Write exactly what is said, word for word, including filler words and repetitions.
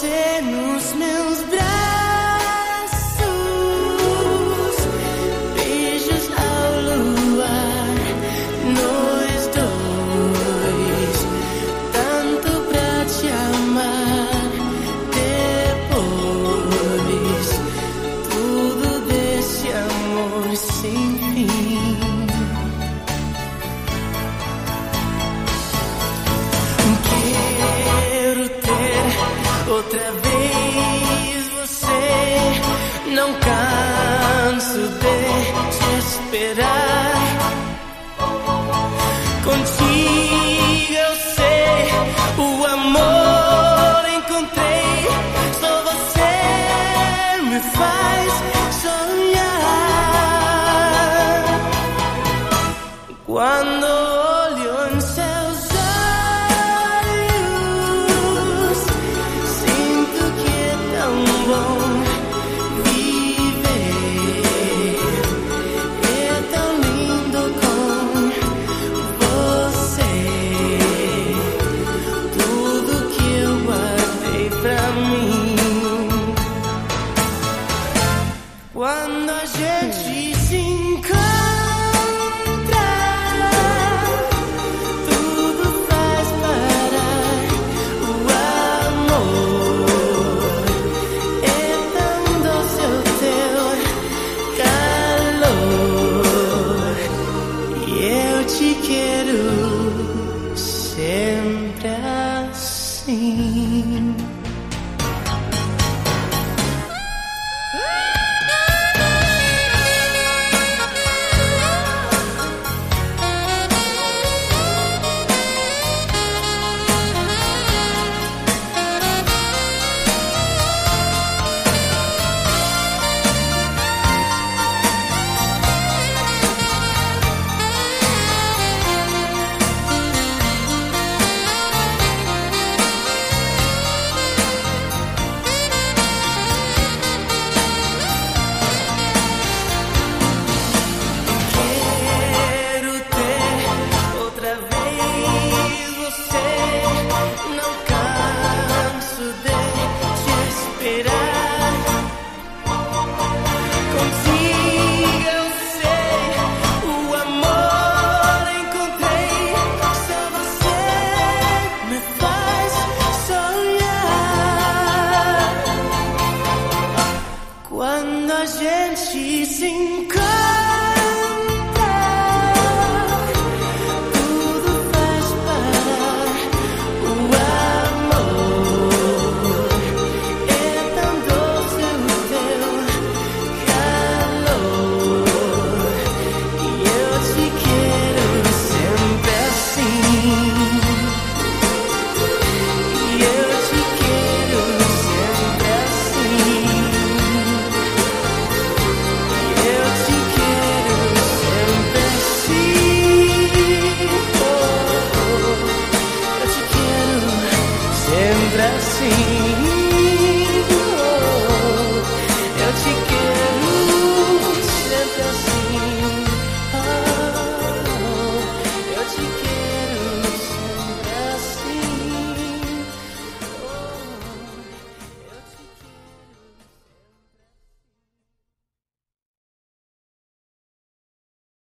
você nos meus braços, beijos ao luar, nós dois, tanto pra te amar. Depois, tudo desse amor sem fim. Quero ter outra vez você, não canso de te esperar. Contigo eu sei, o amor encontrei, só você me faz sonhar. Quando olho em seus olhos, sinto que é tão bom viver. É tão lindo com você, tudo que eu guardei pra mim. Quando a gente